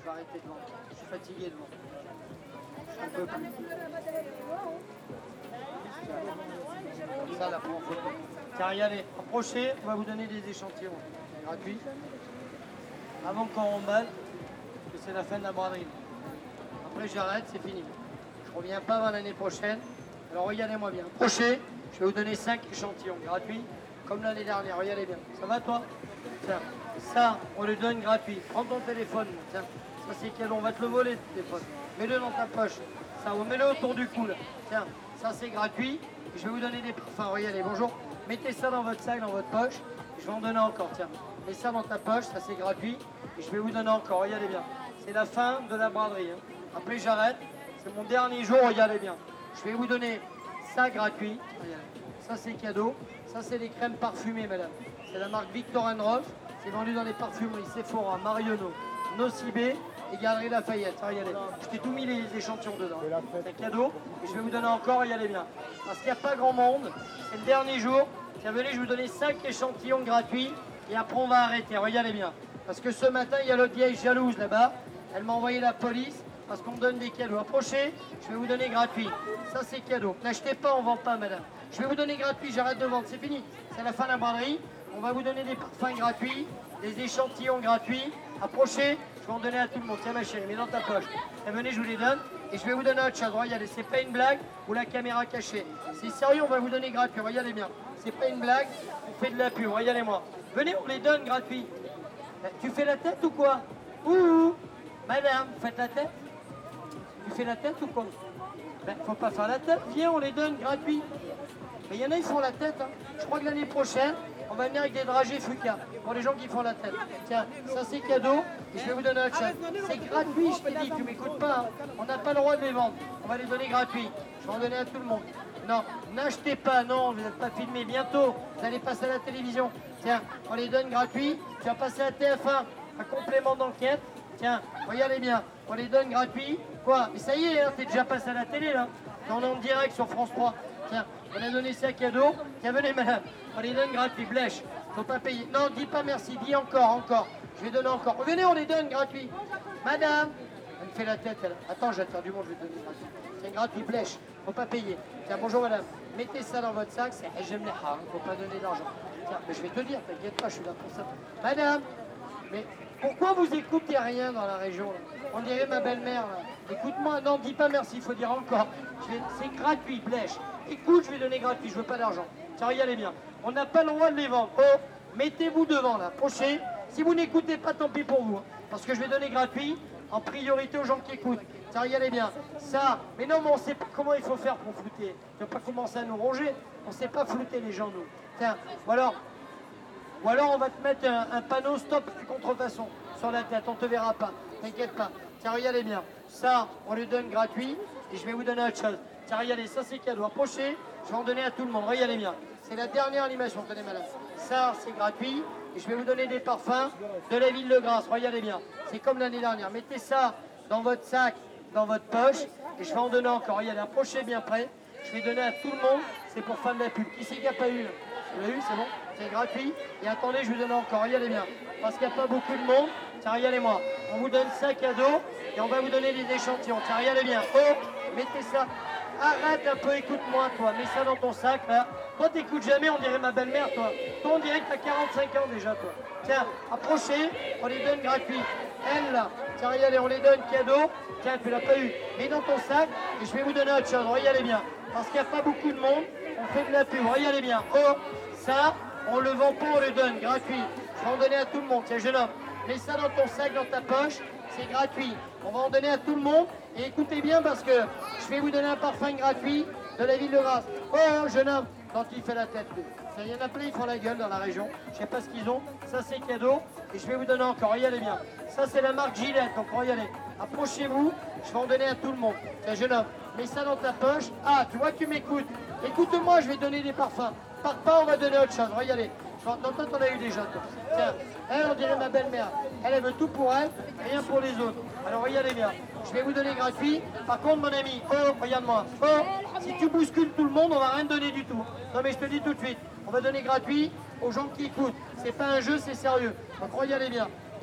vais arrêter de vendre. Je suis fatigué de vendre. Je peux plus. Comme ça, la prends en photo. Tiens, regardez, approchez, on va vous donner des échantillons gratuits. Avant qu'on remballe, que c'est la fin de la braderie. Après, j'arrête, c'est fini. Je reviens pas avant l'année prochaine. Alors, regardez-moi bien. Approchez, je vais vous donner 5 échantillons gratuits, comme l'année dernière. Regardez bien. Ça va, toi? Tiens, ça, on le donne gratuit. Prends ton téléphone. Tiens, ça, c'est cadeau. On va te le voler, ton téléphone. Mets-le dans ta poche. Ça, mets-le autour du cou, là. Tiens, ça, c'est gratuit. Je vais vous donner des parfums. Regardez, bonjour. Mettez ça dans votre sac, dans votre poche. Je vais en donner encore, tiens. Mets ça dans ta poche, ça, c'est gratuit. Et je vais vous donner encore. Regardez bien. C'est la fin de la braderie. Hein. Après, j'arrête. C'est mon dernier jour. Regardez bien. Je vais vous donner ça gratuit. Regardez. Ça, c'est cadeau. Ça, c'est des crèmes parfumées, madame. C'est la marque Viktor & Rolf. C'est vendu dans les parfumeries Sephora, Marionneau, Nocibé et Galeries Lafayette. Regardez, je t'ai tout mis les échantillons dedans. C'est un cadeau. Et je vais vous donner encore, regardez bien. Parce qu'il n'y a pas grand monde. C'est le dernier jour. Tiens, venez, je vais vous donner 5 échantillons gratuits. Et après, on va arrêter. Regardez bien. Parce que ce matin, il y a l'autre vieille jalouse là-bas. Elle m'a envoyé la police parce qu'on me donne des cadeaux. Approchez, je vais vous donner gratuit. Ça, c'est cadeau. N'achetez pas, on ne vend pas, madame. Je vais vous donner gratuit, j'arrête de vendre. C'est fini. C'est la fin de la braderie. On va vous donner des parfums gratuits, des échantillons gratuits. Approchez, je vais en donner à tout le monde. Tiens ma chérie, mets dans ta poche. Et venez, je vous les donne. Et je vais vous donner autre chose. Regardez, c'est pas une blague ou la caméra cachée. C'est sérieux, on va vous donner gratuit. Regardez bien. C'est pas une blague, on fait de la pub. Regardez-moi. Venez, on les donne gratuits. Tu fais la tête ou quoi? Ouh, madame, vous faites la tête? Tu fais la tête ou quoi? Ben, faut pas faire la tête. Viens, on les donne gratuits. Mais il y en a, ils font la tête. Hein. Je crois que l'année prochaine, on va venir avec des dragées Fuka pour les gens qui font la tête. Tiens, ça c'est cadeau et je vais vous donner autre chose. C'est gratuit, je te dis, tu m'écoutes pas. Hein. On n'a pas le droit de les vendre. On va les donner gratuits. Je vais en donner à tout le monde. Non, n'achetez pas, non, vous n'êtes pas filmé. Bientôt, vous allez passer à la télévision. Tiens, on les donne gratuits. Tu vas passer à TF1, un complément d'enquête. Tiens, regardez bien, on les donne gratuits. Quoi? Mais ça y est, hein, t'es déjà passé à la télé là. On est en direct sur France 3. Tiens, on a donné ça cadeau. Tiens, venez madame, on les donne gratuits. Blèche, faut pas payer. Non, dis pas merci, dis encore. Je vais donner encore. Venez, on les donne gratuits. Madame, elle me fait la tête, elle. Attends, j'attends du monde, je vais te donner gratuit. C'est gratuit, blèche, faut pas payer. Tiens, bonjour madame, mettez ça dans votre sac, c'est j'aime les haram, faut pas donner d'argent. Tiens, mais je vais te dire, t'inquiète pas, je suis là pour ça. Madame, mais pourquoi vous écoutez rien dans la région là? On dirait ma belle-mère là. Écoute-moi, non, dis pas merci, il faut dire encore. C'est gratuit, blèche. Écoute, je vais donner gratuit, je veux pas d'argent. Tiens, regardez bien. On n'a pas le droit de les vendre. Oh, mettez-vous devant là, approchez. Si vous n'écoutez pas, tant pis pour vous. Hein, parce que je vais donner gratuit en priorité aux gens qui écoutent. Tiens, regardez bien. Ça, mais non, mais on sait pas comment il faut faire pour flouter. Tu vas pas commencer à nous ronger. On sait pas flouter les gens, nous. Tiens, ou alors on va te mettre un panneau stop contrefaçon sur la tête, on te verra pas. T'inquiète pas. Tiens, regardez bien. Ça, on le donne gratuit et je vais vous donner autre chose. Tiens, regardez, ça c'est cadeau. Approchez, je vais en donner à tout le monde. Regardez bien. C'est la dernière animation, tenez madame. Ça, c'est gratuit et je vais vous donner des parfums de la ville de Grasse. Regardez bien. C'est comme l'année dernière. Mettez ça dans votre sac, dans votre poche et je vais en donner encore. Regardez, approchez bien près. Je vais donner à tout le monde. C'est pour fin de la pub. Qui c'est qui n'a pas eu là? Vous l'avez eu, c'est bon? C'est gratuit. Et attendez, je vous donne encore. Regardez bien. Parce qu'il n'y a pas beaucoup de monde. Tiens, regardez-moi. On vous donne ça cadeau et on va vous donner des échantillons. Tiens, regardez bien. Oh, mettez ça. Arrête un peu, écoute-moi, toi. Mets ça dans ton sac, là. Toi, t'écoutes jamais, on dirait ma belle-mère, toi. Toi, on dirait que t'as 45 ans déjà, toi. Tiens, approchez, on les donne gratuits. Elle, là. Tiens, regardez, on les donne cadeau. Tiens, tu l'as pas eu. Mets dans ton sac et je vais vous donner autre chose. Regardez bien. Parce qu'il n'y a pas beaucoup de monde, on fait de la pub. Regardez bien. Oh, ça, on le vend pas, on le donne gratuit. Je vais en donner à tout le monde. Tiens, jeune homme, mets ça dans ton sac, dans ta poche. C'est gratuit. On va en donner à tout le monde. Et écoutez bien parce que je vais vous donner un parfum gratuit de la ville de Grasse. Oh, jeune homme, quand il fait la tête. Il y en a plein, ils font la gueule dans la région. Je sais pas ce qu'ils ont. Ça, c'est cadeau. Et je vais vous donner encore. Regardez bien. Ça, c'est la marque Gillette. Donc, regardez. Approchez-vous. Je vais en donner à tout le monde. Tiens, jeune homme, mets ça dans ta poche. Ah, tu vois que tu m'écoutes. Écoute-moi, je vais donner des parfums. Par pas, on va donner autre chose. Regardez. Non, toi, t'en as eu déjà, toi. Tiens, elle, on dirait ma belle-mère. Elle veut tout pour elle, rien pour les autres. Alors, regardez bien. Je vais vous donner gratuit. Par contre, mon ami, oh, regarde-moi. Oh, si tu bouscules tout le monde, on va rien te donner du tout. Non, mais je te dis tout de suite, on va donner gratuit aux gens qui écoutent. C'est pas un jeu, c'est sérieux. Donc, regardez bien.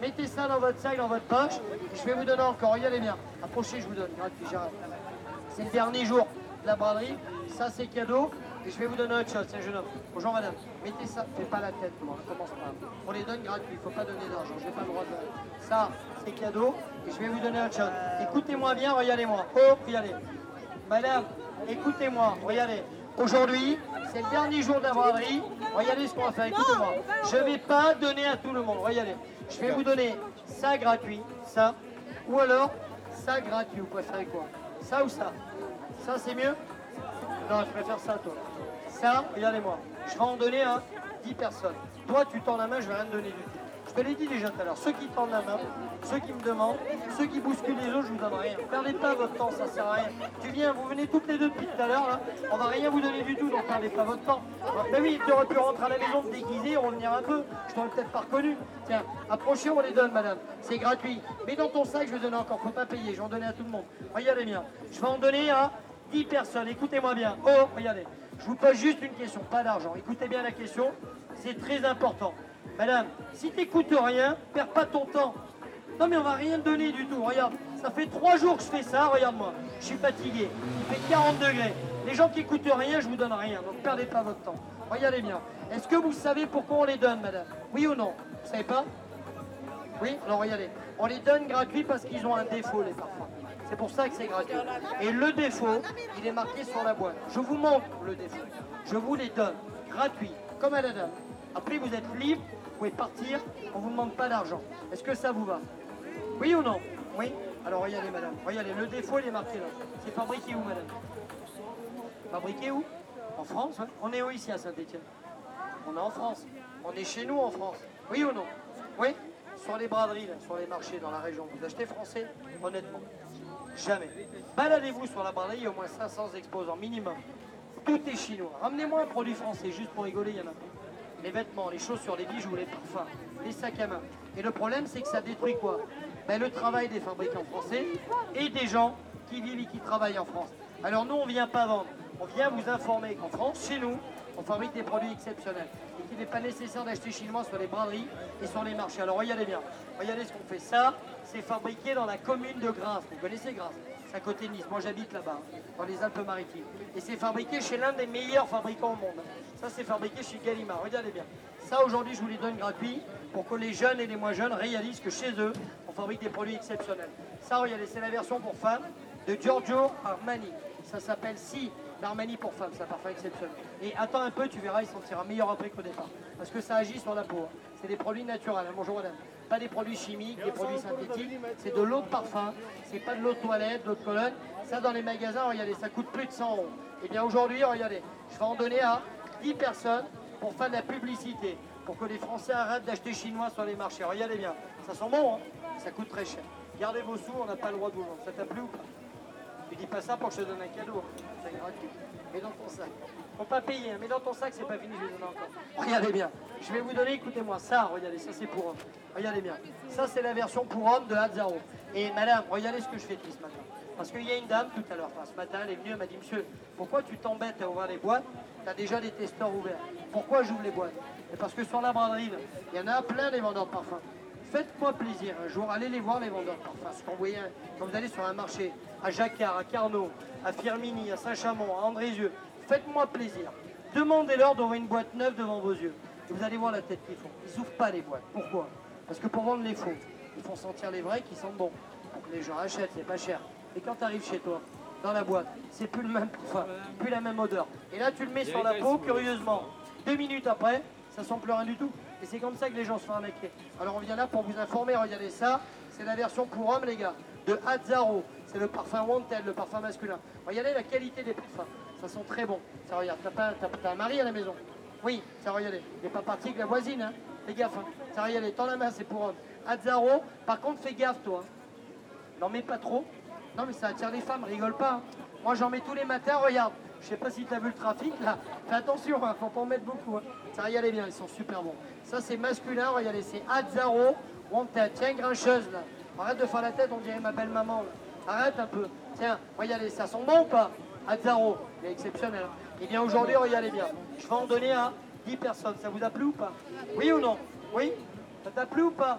Mettez ça dans votre sac, dans votre poche. Et je vais vous donner encore. Regardez bien. Approchez, je vous donne. Gratuit, j'arrête. C'est le dernier jour de la braderie. Ça, c'est cadeau. Et je vais vous donner autre chose. Tiens, jeune homme. Bonjour, madame. Mettez ça. Fais pas la tête, moi. On commence pas. On les donne gratuit. Il ne faut pas donner d'argent. Je n'ai pas le droit de. Ça, c'est cadeau. Et je vais vous donner autre chose. Écoutez-moi bien. Regardez-moi. Oh, regardez. Madame, écoutez-moi. Regardez. Aujourd'hui, c'est le dernier jour de la braderie. Regardez ce qu'on va faire. Écoutez-moi. Je ne vais pas donner à tout le monde. Regardez. Je vais vous donner ça gratuit. Ça. Ou alors, ça gratuit. Vous préférez quoi? Ça ou ça? Ça, c'est mieux? Non, je préfère ça, toi. Ça, regardez-moi. Je vais en donner à 10 personnes. Toi, tu tends la main, je vais rien te donner du tout. Je te l'ai dit déjà tout à l'heure. Ceux qui tendent la main, ceux qui me demandent, ceux qui bousculent les autres, je vous donne rien. Perdez pas votre temps, ça sert à rien. Tu viens, vous venez toutes les deux depuis tout à l'heure, là. On va rien vous donner du tout, donc perdez pas votre temps. Ben oui, tu aurais pu rentrer à la maison, te déguiser, revenir un peu. Je t'aurais peut-être pas reconnu. Tiens, approchez, on les donne, madame. C'est gratuit. Mais dans ton sac, je vais donner encore. Faut pas payer, je vais en donner à tout le monde. Regardez bien. Je vais en donner à 10 personnes. Écoutez-moi bien. Oh, regardez. Je vous pose juste une question, pas d'argent. Écoutez bien la question, c'est très important. Madame, si tu n'écoutes rien, perds pas ton temps. Non mais on va rien te donner du tout. Regarde, ça fait 3 jours que je fais ça, regarde-moi. Je suis fatigué, il fait 40 degrés. Les gens qui n'écoutent rien, je vous donne rien. Donc perdez pas votre temps. Regardez bien. Est-ce que vous savez pourquoi on les donne, madame? Oui ou non? Vous savez pas? Oui? Alors regardez. On les donne gratuits parce qu'ils ont un défaut, les parfums. C'est pour ça que c'est gratuit. Et le défaut, il est marqué sur la boîte. Je vous montre le défaut. Je vous les donne gratuits, comme à la dame. Après, vous êtes libre, vous pouvez partir, on ne vous demande pas d'argent. Est-ce que ça vous va? Oui ou non? Oui? Alors regardez, madame. Regardez, le défaut, il est marqué là. C'est fabriqué où, madame? Fabriqué où? En France, hein? On est où ici à Saint-Étienne? On est en France. On est chez nous en France. Oui ou non? Oui? Sur les braderies, là, sur les marchés, dans la région. Vous achetez français? Honnêtement. Jamais. Baladez-vous sur la braderie, il y a au moins 500 exposants minimum. Tout est chinois. Ramenez-moi un produit français, juste pour rigoler, il y en a pas. Les vêtements, les chaussures, les bijoux, les parfums, les sacs à main. Et le problème, c'est que ça détruit quoi? Ben, le travail des fabricants français et des gens qui vivent et qui travaillent en France. Alors nous, on ne vient pas vendre. On vient vous informer qu'en France, chez nous, on fabrique des produits exceptionnels. Et qu'il n'est pas nécessaire d'acheter chinois sur les braderies et sur les marchés. Alors regardez bien. Regardez ce qu'on fait. Ça, c'est fabriqué dans la commune de Grasse. Vous connaissez Grasse? C'est à côté de Nice. Moi, j'habite là-bas, dans les Alpes-Maritimes. Et c'est fabriqué chez l'un des meilleurs fabricants au monde. Ça, c'est fabriqué chez Gallimard. Regardez bien. Ça, aujourd'hui, je vous les donne gratuits pour que les jeunes et les moins jeunes réalisent que chez eux, on fabrique des produits exceptionnels. Ça, regardez, c'est la version pour femmes de Giorgio Armani. Ça s'appelle Si l'Armani pour femmes, c'est un parfum exceptionnel. Et attends un peu, tu verras, il sentira meilleur après qu'au départ. Parce que ça agit sur la peau. Hein. C'est des produits naturels. Hein. Bonjour madame. Pas des produits chimiques, des produits synthétiques. C'est de l'eau de parfum. C'est pas de l'eau de toilette, de l'eau de Cologne. Ça, dans les magasins, regardez, ça coûte plus de 100 €. Et bien aujourd'hui, regardez, je vais en donner à 10 personnes pour faire de la publicité. Pour que les Français arrêtent d'acheter chinois sur les marchés. Regardez bien. Ça sent bon, hein. Ça coûte très cher. Gardez vos sous, on n'a pas le droit de vous vendre. Ça t'a plu ou pas? Tu dis pas ça pour que je te donne un cadeau. C'est gratuit. Mets dans ton sac. Faut pas payer, hein. Mais dans ton sac, c'est pas fini, je vais donner encore. Regardez bien. Je vais vous donner, écoutez-moi, ça, regardez, ça c'est pour homme. Regardez bien. Ça, c'est la version pour homme de Hazzaro. Et madame, regardez ce que je fais depuis ce matin. Parce qu'il y a une dame tout à l'heure, ce matin, elle est venue, elle m'a dit, monsieur, pourquoi tu t'embêtes à ouvrir les boîtes? Tu as déjà des testeurs ouverts. Pourquoi j'ouvre les boîtes? Et parce que sur la braderie, là, il y en a plein des vendeurs de parfums. Faites-moi plaisir un jour, allez les voir les vendeurs de parfums. Quand vous allez sur un marché, à Jacquard, à Carnot, à Firminy, à Saint-Chamond, à Andrézieux, faites-moi plaisir. Demandez-leur d'ouvrir une boîte neuve devant vos yeux. Et vous allez voir la tête qu'ils font. Ils n'ouvrent pas les boîtes. Pourquoi? Parce que pour vendre les faux, ils font sentir les vrais qui sentent bon. Pour que les gens achètent, c'est pas cher. Et quand tu arrives chez toi, dans la boîte, c'est plus le même parfum, plus la même odeur. Et là, tu le mets sur la peau, curieusement. 2 minutes après, ça sent plus rien du tout. Et c'est comme ça que les gens se font arnaquer. Alors on vient là pour vous informer, regardez ça, c'est la version pour hommes les gars, de Hazzaro. C'est le parfum Wanted, le parfum masculin. Regardez la qualité des parfums, ça sent très bon. Ça regarde, t'as un mari à la maison? Oui, ça regardez, il n'est pas parti avec la voisine, hein. Fais gaffe, hein. Ça regardez, tends la main, c'est pour hommes. Hazzaro, par contre fais gaffe toi. N'en mets pas trop. Non mais ça attire les femmes, rigole pas. Hein. Moi j'en mets tous les matins, regarde. Je sais pas si tu as vu le trafic là. Fais attention, hein, faut pas en mettre beaucoup. Hein. Ça regardez bien, ils sont super bons. Ça c'est masculin, regardez, c'est Hazzaro. Wanted. Tiens, grincheuse là. Arrête de faire la tête, on dirait ma belle maman. Là. Arrête un peu. Tiens, regardez, ça sent bon ou pas? Hazzaro, il est exceptionnel. Hein. Et bien aujourd'hui, regardez bien. Je vais en donner à 10 personnes. Ça vous a plu ou pas? Oui ou non? Oui? Ça t'a plu ou pas?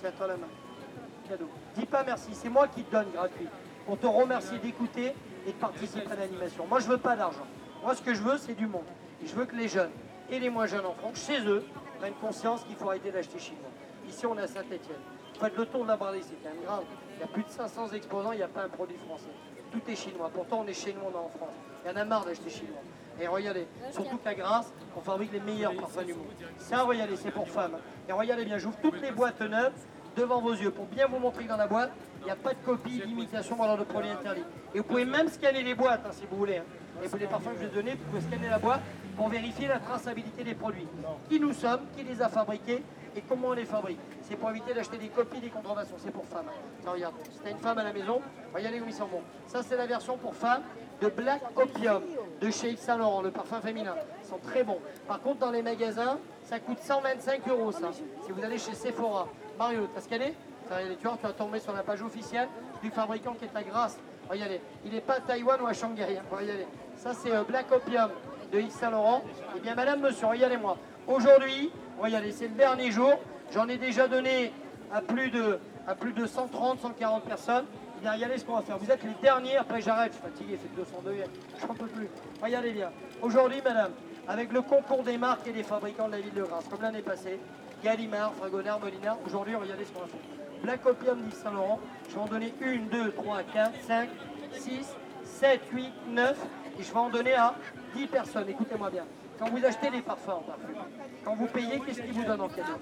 Tiens-toi la main. Cadeau. Dis pas merci, c'est moi qui te donne gratuit. Pour te remercier d'écouter et de participer à l'animation. Moi, je veux pas d'argent. Moi, ce que je veux, c'est du monde. Et je veux que les jeunes et les moins jeunes en France, chez eux, prennent conscience qu'il faut arrêter d'acheter chinois. Ici, on est à Saint-Etienne. Faites le tour de la braderie, c'est quand même grave. Il y a plus de 500 exposants, il n'y a pas un produit français. Tout est chinois. Pourtant, on est chez nous, on est en France. Il y en a marre d'acheter chinois. Et regardez, surtout qu'à Grasse, on fabrique les meilleurs parfums du monde. Ça, regardez, c'est pour femmes. Et regardez bien, j'ouvre toutes les boîtes neuves devant vos yeux pour bien vous montrer que dans la boîte, il n'y a pas de copie, d'imitation ou alors de produits interdits. Et vous pouvez même scanner les boîtes, si vous voulez. Et pour les parfums que je vais donner, vous pouvez scanner la boîte pour vérifier la traçabilité des produits. Qui nous sommes, qui les a fabriqués et comment on les fabrique. C'est pour éviter d'acheter des copies, des contrefaçons. C'est pour femmes. Ça, regarde, si tu as une femme à la maison, regardez où ils sont bons. Ça, c'est la version pour femmes de Black Opium de chez Yves Saint Laurent, le parfum féminin. Ils sont très bons. Par contre, dans les magasins, ça coûte 125 € ça. Si vous allez chez Sephora. Mario, t'as scanné? Tu vois, tu vas tomber sur la page officielle du fabricant qui est à Grasse. Regardez, il n'est pas à Taïwan ou à Shanghai. Regardez, ça c'est Black Opium de Yves Saint Laurent. Eh bien, madame, monsieur, regardez-moi. Aujourd'hui, regardez, c'est le dernier jour. J'en ai déjà donné à plus de 130, 140 personnes. Eh bien, regardez ce qu'on va faire. Vous êtes les derniers, après j'arrête, je suis fatigué, c'est 200 degrés, j'en peux plus. Regardez bien. Aujourd'hui, madame, avec le concours des marques et des fabricants de la ville de Grasse, comme l'année passée, Gallimard, Fragonard, Molinard, aujourd'hui, regardez ce qu'on va faire. Black Opium d'Yves Saint Laurent, je vais en donner 1, 2, 3, 4, 5, 6, 7, 8, 9, et je vais en donner à 10 personnes. Écoutez-moi bien. Quand vous achetez des parfums en parfum, quand vous payez, qu'est-ce qu'ils vous donnent en cadeau?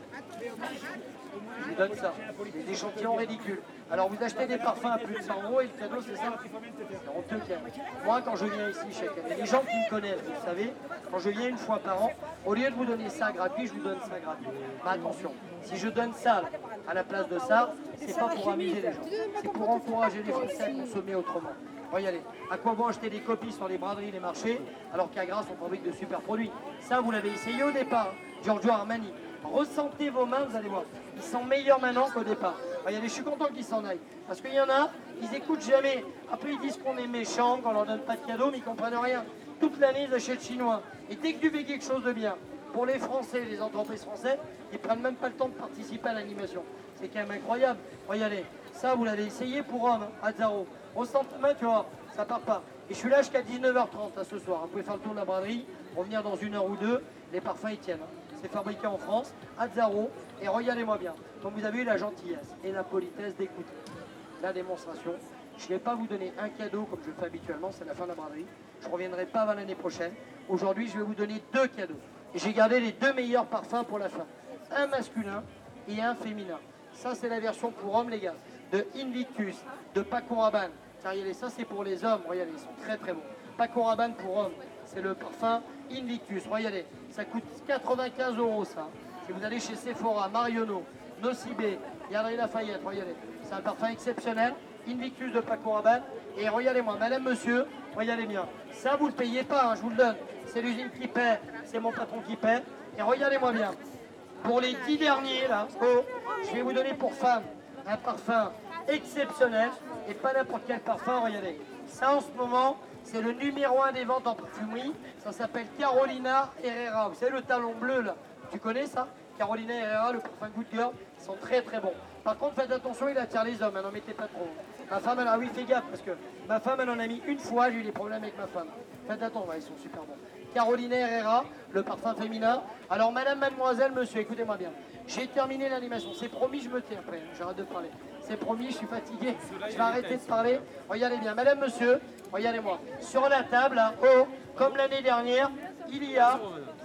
Je vous donne ça. Des échantillons ridicules. Alors vous achetez des parfums à plus de 100 € et le cadeau c'est ça. C'est honteux quand même. Moi quand je viens ici chaque année, les gens qui me connaissent, vous le savez, quand je viens une fois par an, au lieu de vous donner ça gratuit, je vous donne ça gratuit. Mais attention, si je donne ça à la place de ça, c'est pas pour amuser les gens. C'est pour encourager les Français à consommer autrement. Regardez, à quoi bon acheter des copies sur les braderies, les marchés, alors qu'à Grasse on fabrique de super produits. Ça vous l'avez essayé au départ, Giorgio Armani. Ressentez vos mains, vous allez voir. Ils sont meilleurs maintenant qu'au départ. Regardez, je suis content qu'ils s'en aillent. Parce qu'il y en a, ils écoutent jamais. Après, ils disent qu'on est méchants, qu'on leur donne pas de cadeaux, mais ils comprennent rien. Toute l'année, ils achètent chinois. Et dès que tu fais quelque chose de bien, pour les Français, les entreprises françaises, ils prennent même pas le temps de participer à l'animation. C'est quand même incroyable. Regardez, ça, vous l'avez essayé pour homme, à Zaro. Ressentez main, tu vois, ça part pas. Et je suis là jusqu'à 19h30 ce soir. Vous pouvez faire le tour de la braderie, revenir dans 1 heure ou 2. Les parfums, ils tiennent. C'est fabriqué en France, à Zaro, et regardez-moi bien. Donc vous avez eu la gentillesse et la politesse d'écouter la démonstration. Je ne vais pas vous donner un cadeau comme je le fais habituellement, c'est la fin de la braderie. Je ne reviendrai pas avant l'année prochaine. Aujourd'hui, je vais vous donner 2 cadeaux. Et j'ai gardé les 2 meilleurs parfums pour la fin. Un masculin et un féminin. Ça, c'est la version pour hommes, les gars, de Invictus, de Paco Rabanne. Regardez, ça, c'est pour les hommes. Regardez, ils sont très très bons. Paco Rabanne pour hommes, c'est le parfum Invictus. Regardez, ça coûte 95 € ça. Si vous allez chez Sephora, Marionneau, Nocibé, Galeries Lafayette, regardez, c'est un parfum exceptionnel. Invictus de Paco Rabanne. Et regardez-moi, madame, monsieur, regardez bien. Ça, vous ne le payez pas, hein, je vous le donne. C'est l'usine qui paie, c'est mon patron qui paie. Et regardez-moi bien. Pour les 10 derniers, là, je vais vous donner pour femmes un parfum exceptionnel. Et pas n'importe quel parfum, regardez. Ça, en ce moment, c'est le numéro 1 des ventes en parfumerie. Ça s'appelle Carolina Herrera. Vous savez, le talon bleu, là. Tu connais ça? Carolina Herrera, le parfum Good Girl, ils sont très très bons. Par contre, faites attention, il attire les hommes, n'en mettez pas trop. Ma femme, elle a, oui, fais gaffe, parce que ma femme, elle en a mis une fois, j'ai eu des problèmes avec ma femme. Faites attention, ouais, ils sont super bons. Carolina Herrera, le parfum féminin. Alors, madame, mademoiselle, monsieur, écoutez-moi bien. J'ai terminé l'animation, c'est promis, je me tais après, j'arrête de parler. C'est promis, je suis fatigué, je vais arrêter de parler. Regardez bien, madame, monsieur, regardez-moi. Sur la table, là, comme l'année dernière, il y a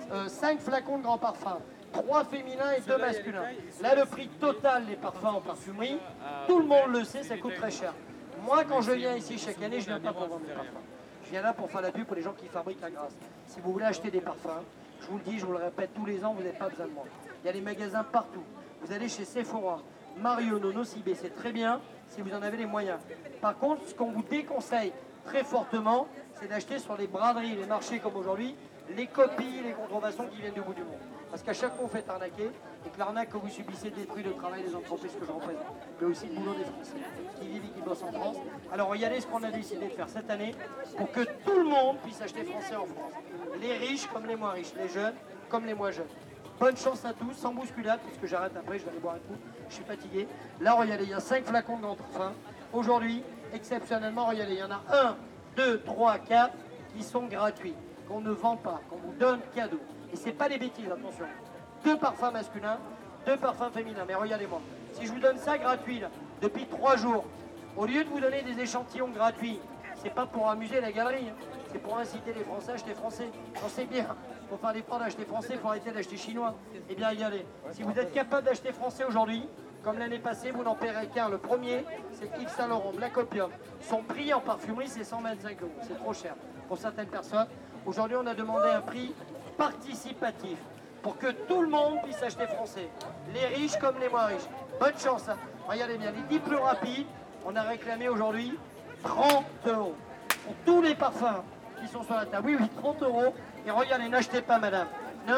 5 flacons de grands parfums. 3 féminins et 2 masculins. Là, le prix total des parfums en parfumerie, tout le monde le sait, ça coûte très cher. Moi, quand je viens ici chaque année, je ne viens pas pour vendre des parfums. Je viens là pour faire la pub pour les gens qui fabriquent à Grasse. Si vous voulez acheter des parfums, je vous le dis, je vous le répète tous les ans, vous n'avez pas besoin de moi. Il y a des magasins partout. Vous allez chez Sephora, Marionneau, Nocibé, c'est très bien si vous en avez les moyens. Par contre, ce qu'on vous déconseille très fortement, c'est d'acheter sur les braderies, les marchés comme aujourd'hui, les copies, les contrefaçons qui viennent du bout du monde. Parce qu'à chaque fois, vous faites arnaquer et que l'arnaque que vous subissez détruit le travail des entreprises que je représente, mais aussi le boulot des Français qui vivent et qui bossent en France. Alors regardez ce qu'on a décidé de faire cette année pour que tout le monde puisse acheter français en France. Les riches comme les moins riches, les jeunes comme les moins jeunes. Bonne chance à tous, sans bousculade, parce que j'arrête après, je vais aller boire un coup. Je suis fatigué. Là, regardez, il y a 5 flacons de grand parfum. Aujourd'hui, exceptionnellement, regardez, il y en a 1, 2, 3, 4 qui sont gratuits, qu'on ne vend pas, qu'on vous donne cadeau. Et c'est pas des bêtises, attention. 2 parfums masculins, 2 parfums féminins. Mais regardez-moi, si je vous donne ça gratuit, là, depuis 3 jours, au lieu de vous donner des échantillons gratuits, c'est pas pour amuser la galerie, hein. C'est pour inciter les Français à acheter français. On sait bien, pour faire l'effort d'acheter français, il faut arrêter d'acheter chinois. Eh bien, regardez, si vous êtes capable d'acheter français aujourd'hui, comme l'année passée, vous n'en paierez qu'un. Le premier, c'est Yves Saint Laurent, Black Opium. Son prix en parfumerie, c'est 125 €. C'est trop cher pour certaines personnes. Aujourd'hui, on a demandé un prix participatif pour que tout le monde puisse acheter français. Les riches comme les moins riches. Bonne chance, hein. Regardez bien, les 10 plus rapides, on a réclamé aujourd'hui 30 €. Pour tous les parfums qui sont sur la table. Oui, 30 €. Et regardez, n'achetez pas, madame.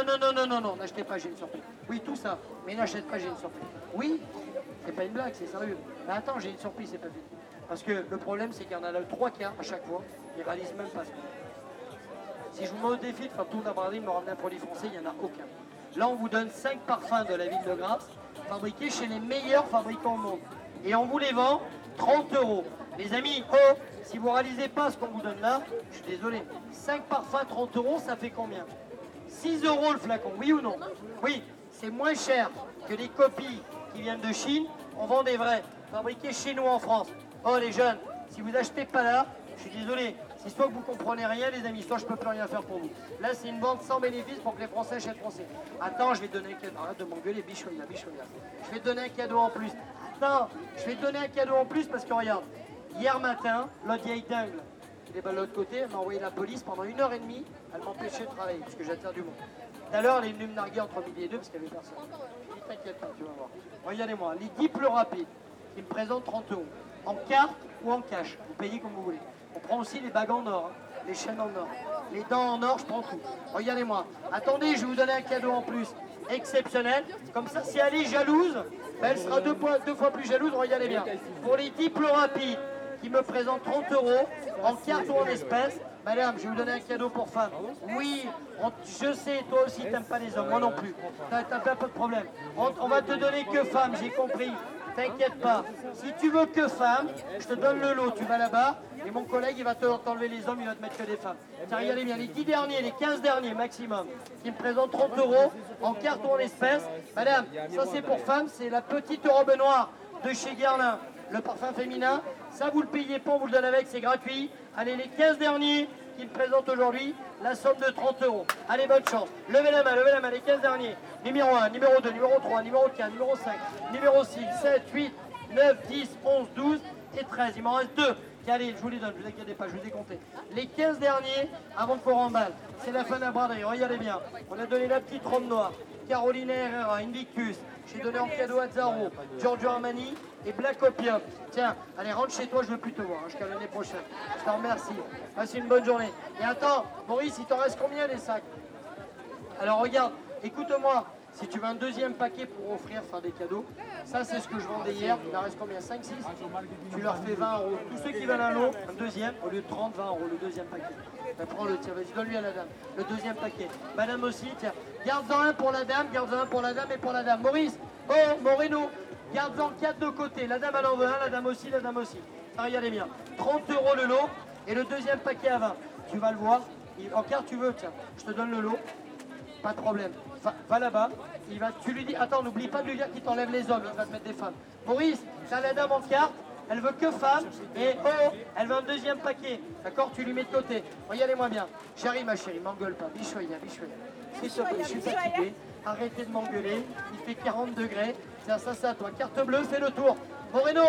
Non, n'achetez pas, j'ai une surprise. Oui, tout ça, mais n'achète pas, j'ai une surprise. Oui, c'est pas une blague, c'est sérieux. Mais attends, j'ai une surprise, c'est pas fini. Parce que le problème, c'est qu'il y en a le 3 quarts à chaque fois, ils réalisent même pas ce qu'on fait. Si je vous mets au défi de faire tout la braderie, me ramener un produit français, il n'y en a aucun. Là, on vous donne 5 parfums de la ville de Grasse, fabriqués chez les meilleurs fabricants au monde. Et on vous les vend 30 €. Les amis, oh, si vous ne réalisez pas ce qu'on vous donne là, je suis désolé, 5 parfums, 30 €, ça fait combien? 6 € le flacon, oui ou non? Oui, c'est moins cher que les copies qui viennent de Chine. On vend des vrais, fabriqués chez nous en France. Oh les jeunes, si vous n'achetez pas là, je suis désolé, c'est soit que vous ne comprenez rien les amis, soit je ne peux plus rien faire pour vous. Là c'est une vente sans bénéfice pour que les Français achètent français. Attends, je vais te donner un cadeau, arrête de m'engueuler, bichoya. Je vais te donner un cadeau en plus. Attends, je vais te donner un cadeau en plus parce que regarde, hier matin, l'autre vieille dingue, il est de l'autre côté, elle m'a envoyé la police pendant 1h30, elle m'empêchait de travailler parce que j'attire du monde. Tout à l'heure, elle est venue me narguer entre midi et 2 parce qu'il n'y avait personne. Je dis t'inquiète pas, tu vas voir. Regardez-moi, les 10 plus rapides qui me présentent 30 €, en carte ou en cash, vous payez comme vous voulez. On prend aussi les bagues en or, hein, les chaînes en or, les dents en or, je prends tout. Regardez-moi, attendez, je vais vous donner un cadeau en plus, exceptionnel. Comme ça, si elle est jalouse, ben, elle sera deux fois plus jalouse, regardez bien. Pour les 10 plus rapides qui me présentent 30 € en carte ou en espèces, madame, je vais vous donner un cadeau pour femme. Oui, je sais, toi aussi, tu n'aimes pas les hommes, moi non plus. T'as pas de problème. On va te donner que femme, j'ai compris. T'inquiète pas. Si tu veux que femme, je te donne le lot. Tu vas là-bas et mon collègue, il va t'enlever les hommes, il va te mettre que des femmes. Tiens, regardez bien, les 10 derniers, les 15 derniers maximum, qui me présentent 30 € en carte ou en espèces. Madame, ça c'est pour femme, c'est la petite robe noire de chez Guerlain. Le parfum féminin, ça vous le payez pas, on vous le donne avec, c'est gratuit. Allez, les 15 derniers qui me présentent aujourd'hui la somme de 30 €. Allez, bonne chance. Levez la main, les 15 derniers. Numéro 1, numéro 2, numéro 3, numéro 4, numéro 5, numéro 6, 7, 8, 9, 10, 11, 12 et 13. Il m'en reste 2. Allez, je vous les donne, ne vous inquiétez pas, je vous ai compté. Les 15 derniers, avant qu'on remballe, c'est la fin de la braderie, regardez bien. On a donné la petite robe noire, Carolina Herrera, Invictus. J'ai donné en cadeau à Zaro, Giorgio Armani et Black Opium. Tiens, allez, rentre chez toi, je ne veux plus te voir, jusqu'à l'année prochaine. Je te remercie. Passe une bonne journée. Et attends, Maurice, il t'en reste combien des sacs? Alors regarde, écoute-moi. Si tu veux un deuxième paquet pour offrir, faire des cadeaux, ça c'est ce que je vendais hier, il en reste combien? 5, 6? Tu leur fais 20 €. Tous ceux qui veulent un lot, un deuxième, au lieu de 30, 20 € le deuxième paquet. Ben, prends-le, tiens, vas-y, donne-lui à la dame. Le deuxième paquet. Madame aussi, tiens, garde-en un pour la dame, garde-en un pour la dame et pour la dame. Maurice, oh, Moreno, garde-en 4 de côté. La dame elle en veut un, la dame aussi, la dame aussi. Ah, regardez bien, 30 € le lot et le deuxième paquet à 20. Tu vas le voir, en carte tu veux, tiens, je te donne le lot. Pas de problème. Va là-bas. Tu lui dis, attends, n'oublie pas de lui dire qu'il t'enlève les hommes, il va te mettre des femmes. Maurice, t'as la dame en carte, elle veut que femme, et oh, elle veut un deuxième paquet. D'accord, tu lui mets de côté. Regardez-moi bien. Chérie, ma chérie, m'engueule pas. Bichoya. S'il te plaît, je suis fatigué. Arrêtez de m'engueuler. Il fait 40 degrés. Tiens, ça, c'est à toi. Carte bleue, fais le tour. Moreno,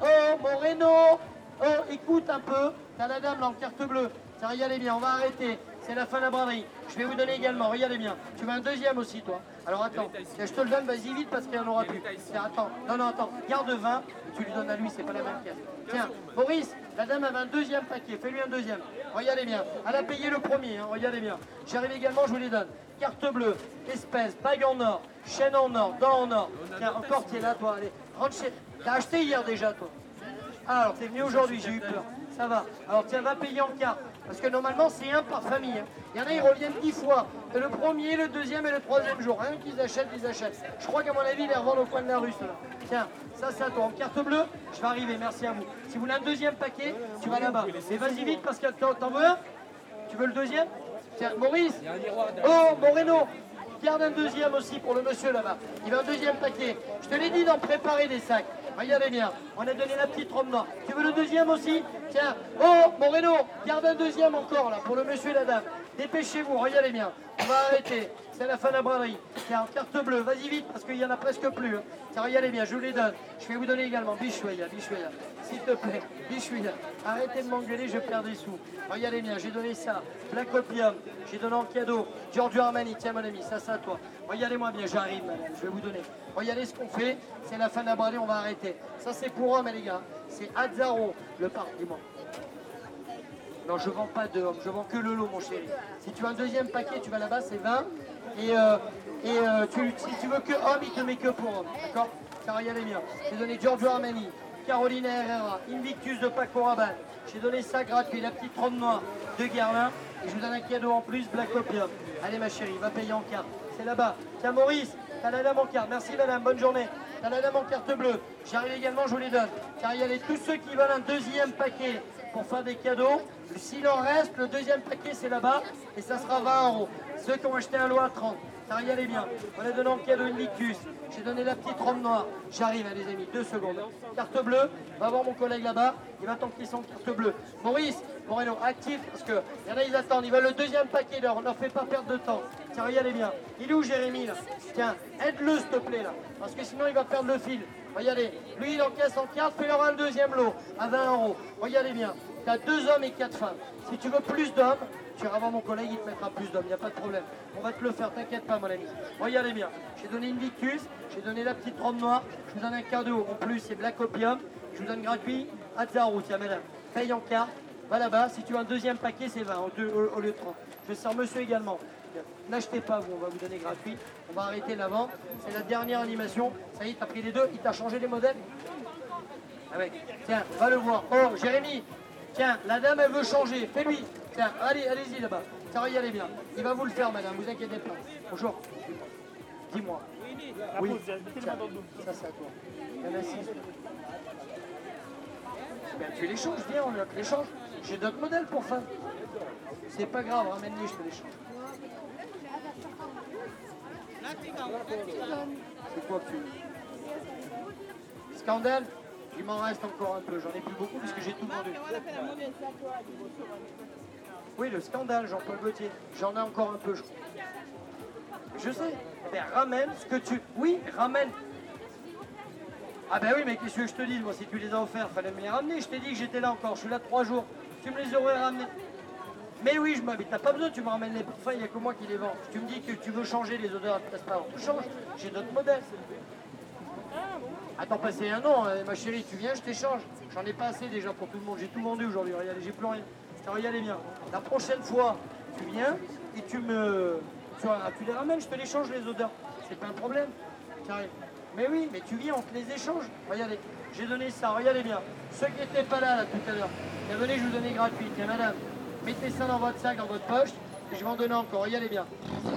oh, écoute un peu. T'as la dame là en carte bleue. Tiens, regardez bien, on va arrêter. C'est la fin de la braderie. Je vais vous donner également, regardez bien. Tu veux un deuxième aussi, toi? Alors attends, je te le donne, vas-y vite parce qu'il n'y en aura plus. Tiens, attends, non, attends, garde 20, tu lui donnes à lui, c'est pas la même caisse. Tiens, Maurice, la dame avait un deuxième paquet, fais-lui un deuxième. Regardez bien, elle a payé le premier, hein, regardez bien. J'arrive également, je vous les donne. Carte bleue, espèce, bague en or, chaîne en or, dents en or. Tiens, encore, tu es là, toi, allez, rentre chez... T'as acheté hier déjà, toi? Alors, t'es venu aujourd'hui, j'ai eu peur. Ça va. Alors, tiens, va payer en carte. Parce que normalement, c'est un par famille. Hein. Il y en a, ils reviennent 10 fois. Et le premier, le deuxième et le troisième jour. Rien qu'ils achètent, ils achètent. Je crois qu'à mon avis, ils les revendent au coin de la rue, ceux-là. Tiens, ça c'est à toi. En carte bleue, je vais arriver, merci à vous. Si vous voulez un deuxième paquet, tu vas là-bas. Mais vas-y vite parce que t'en veux un? Tu veux le deuxième? Tiens, Maurice. Oh, Moreno. Garde un deuxième aussi pour le monsieur là-bas. Il veut un deuxième paquet. Je te l'ai dit d'en préparer des sacs. Regardez bien, on a donné la petite robe noire. Tu veux le deuxième aussi? Tiens, oh Moreno, garde un deuxième encore là pour le monsieur et la dame. Dépêchez-vous, regardez bien. On va arrêter, c'est la fin de la braderie. Tiens, carte bleue, vas-y vite parce qu'il n'y en a presque plus. Hein. Tiens, regardez bien, je vous les donne. Je vais vous donner également Bichouya, s'il te plaît, Bichouya. Arrêtez de m'engueuler, je perds des sous. Regardez bien, j'ai donné ça, Black Opium, j'ai donné en cadeau Giorgio Armani, tiens mon ami, ça c'est à toi. Regardez-moi bien, j'arrive madame, je vais vous donner. Regardez ce qu'on fait, c'est la fin de la braderie, on va arrêter. Ça c'est pour hommes les gars, c'est Azzaro, le parc, dis-moi. Non, je vends pas de homme, je vends que le lot mon chéri. Si tu as un deuxième paquet, tu vas là-bas, c'est 20. Si tu veux que homme, il te met que pour homme, d'accord? Car regardez bien, j'ai donné Giorgio Armani, Carolina Herrera, Invictus de Paco Rabanne. J'ai donné ça gratuit, la petite robe noire de Guerlain. Et je vous donne un cadeau en plus, Black Opium. Allez ma chérie, va payer en carte. C'est là-bas. Tiens Maurice, t'as la dame en carte. Merci madame, bonne journée. T'as la dame en carte bleue. J'arrive également, je vous les donne. Car il y a tous ceux qui veulent un deuxième paquet pour faire des cadeaux. S'il en reste, le deuxième paquet c'est là-bas. Et ça sera 20 €. Ceux qui ont acheté un lot à 30. Ça regardez bien. On a donné en cadeau une Victus. J'ai donné la petite robe noire. J'arrive, hein, les amis, 2 secondes. Carte bleue, va voir mon collègue là-bas. Il va t'enquiller son carte bleue. Maurice, Moreno, actif, parce qu'il y en a, ils attendent. Ils veulent le deuxième paquet d'or. On ne leur fait pas perdre de temps. Tiens, regardez bien. Il est où Jérémy là? Tiens, aide-le s'il te plaît là. Parce que sinon il va perdre le fil. Regardez, lui il encaisse en carte, fais-leur un deuxième lot à 20 €. Regardez bien. Tu as 2 hommes et 4 femmes. Si tu veux plus d'hommes, tu iras voir mon collègue, il te mettra plus d'hommes, il n'y a pas de problème. On va te le faire, t'inquiète pas mon ami. Regardez bien, j'ai donné une Victus, j'ai donné la petite robe noire, je vous donne un cadeau, en plus c'est Black Opium, je vous donne gratuit, Azzaro, tiens madame, paye en carte, va là-bas, si tu veux un deuxième paquet c'est 20 au lieu de 30. Je sers monsieur également. N'achetez pas vous, on va vous donner gratuit, on va arrêter la vente, c'est la dernière animation, ça y est, t'as pris les deux, il t'a changé les modèles? Ah ouais. Tiens, va le voir. Oh Jérémy, tiens, la dame elle veut changer, fais-lui. Tiens, allez-y là-bas. Ça regardez bien. Il va vous le faire, madame, vous inquiétez pas. Bonjour. Dis-moi. Oui. Tiens, ça c'est à toi. Il y en a 6. Ben, tu les changes, viens, on les change. J'ai d'autres modèles pour femmes. C'est pas grave, ramène-les, je te les change. C'est quoi que tu veux? Scandale? Il m'en reste encore un peu, j'en ai plus beaucoup parce que j'ai tout vendu. Oui, le scandale, Jean-Paul Gaultier. J'en ai encore un peu, je crois. Je sais. Ben, ramène ce que tu... Oui, ramène. Ah ben oui, mais qu'est-ce que je te dis? Moi, si tu les as offerts, fallait me les ramener. Je t'ai dit que j'étais là encore, je suis là 3 jours. Tu me les aurais ramenés. Mais oui, mais t'as pas besoin, tu me ramènes les parfums, il n'y a que moi qui les vends. Tu me dis que tu veux changer les odeurs de transparent. Tu changes, j'ai d'autres modèles. Attends, passer un an, ma chérie, tu viens, je t'échange. J'en ai pas assez déjà pour tout le monde, j'ai tout vendu aujourd'hui, regardez, j'ai plus rien. Regardez bien, la prochaine fois, tu viens et tu les ramènes, je te les change les odeurs. C'est pas un problème. Mais oui, mais tu viens, on te les échange. Regardez, j'ai donné ça, regardez bien. Ceux qui n'étaient pas là, tout à l'heure, venez, je vous donnais gratuit. Tiens, madame, mettez ça dans votre sac, dans votre poche, et je vais en donner encore, regardez bien.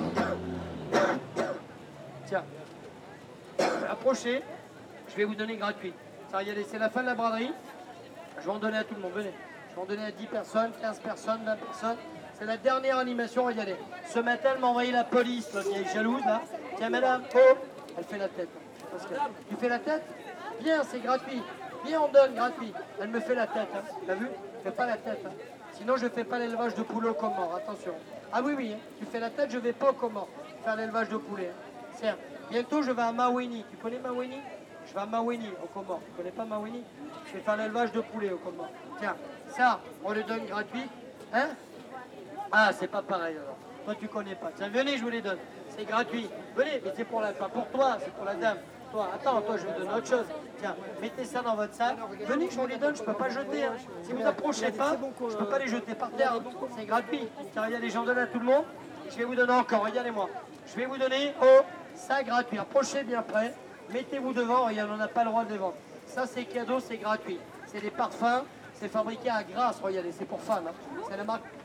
Tiens, approchez. Je vais vous donner gratuit. Ça, regardez, c'est la fin de la braderie. Je vais en donner à tout le monde, venez. Je vais en donner à 10 personnes, 15 personnes, 20 personnes. C'est la dernière animation, regardez. Ce matin, elle m'a envoyé la police, la vieille jalouse, là. Tiens, madame, oh, elle fait la tête. Tu fais la tête? Viens, c'est gratuit. Viens, on donne gratuit. Elle me fait la tête, hein. T'as vu? Fais pas la tête, hein. Sinon, je fais pas l'élevage de poulet au Comores, attention. Ah oui, oui, hein. Tu fais la tête, je vais pas au Comores faire l'élevage de poulet. Hein. Tiens, bientôt, je vais à Maweni. Tu connais Maweni? Je vais à Maweni, au Comores. Tu connais pas Maweni? Je vais faire l'élevage de poulet au Comores. Tiens, ça, on le donne gratuit. Hein? Ah, c'est pas pareil alors. Toi, tu connais pas. Tiens, venez, je vous les donne. C'est gratuit. Venez, mais c'est pour pas pour toi, c'est pour la dame. Toi, attends, toi, je vais donner autre chose. Tiens, mettez ça dans votre sac. Venez, je vous les donne, je peux pas jeter. Hein. Si vous approchez pas, je peux pas les jeter par terre. C'est gratuit. Car il y a des gens donnent à tout le monde. Je vais vous donner encore, regardez-moi. Je vais vous donner, oh, ça gratuit. Approchez bien près. Mettez-vous devant, regarde, on n'a pas le droit de les vendre. Ça, c'est cadeau, c'est gratuit. C'est des parfums, c'est fabriqué à Grasse, regardez, c'est pour femmes. Hein. C'est la marque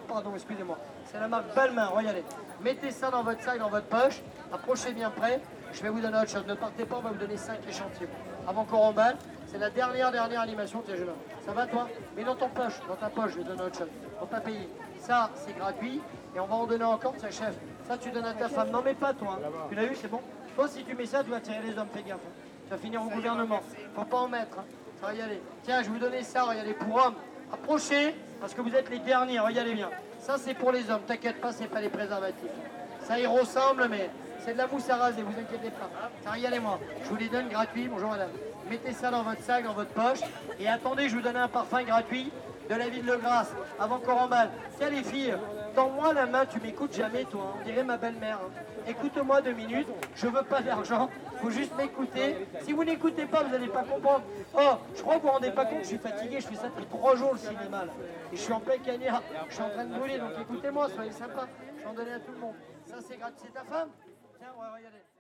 pardon, excusez-moi. C'est la marque Balmain, regardez. Mettez ça dans votre sac, dans votre poche. Approchez bien près. Je vais vous donner autre chose. Ne partez pas, on va vous donner 5 échantillons. Avant qu'on remballe, c'est la dernière animation, tiens, jeune homme. Ça va, toi? Mets dans ton poche, dans ta poche, je vais te donner autre chose. Faut pas payer. Ça, c'est gratuit. Et on va en donner encore, tiens, chef. Ça, tu donnes à ta femme. Non, mais pas toi. Hein. Tu l'as eu, c'est bon? Toi, si tu mets ça, tu vas tirer les hommes, fais gaffe. Hein. Tu vas finir au gouvernement. Faut pas en mettre. Hein. Ça va y aller. Tiens, je vais vous donner ça, regardez, pour hommes. Approchez, parce que vous êtes les derniers, regardez bien. Ça, c'est pour les hommes, t'inquiète pas, c'est pas les préservatifs. Ça y ressemble, mais c'est de la mousse à raser, vous inquiétez pas. Ça, regardez-moi, je vous les donne gratuits, bonjour madame. Mettez ça dans votre sac, dans votre poche, et attendez, je vous donne un parfum gratuit de la ville de Grasse, avant qu'on remballe. Tiens les filles, tends-moi la main, tu m'écoutes jamais toi, hein. On dirait ma belle-mère. Hein. Écoute-moi 2 minutes, je veux pas d'argent, faut juste m'écouter. Si vous n'écoutez pas, vous n'allez pas comprendre. Oh, je crois que vous vous rendez pas compte, je suis fatigué, je fais ça depuis 3 jours le cinéma là. Et je suis en plein cagnard, je suis en train de brûler, donc écoutez-moi, soyez sympa. Je vais en donner à tout le monde. Ça c'est gratuit, c'est ta femme? Tiens, ouais, regardez.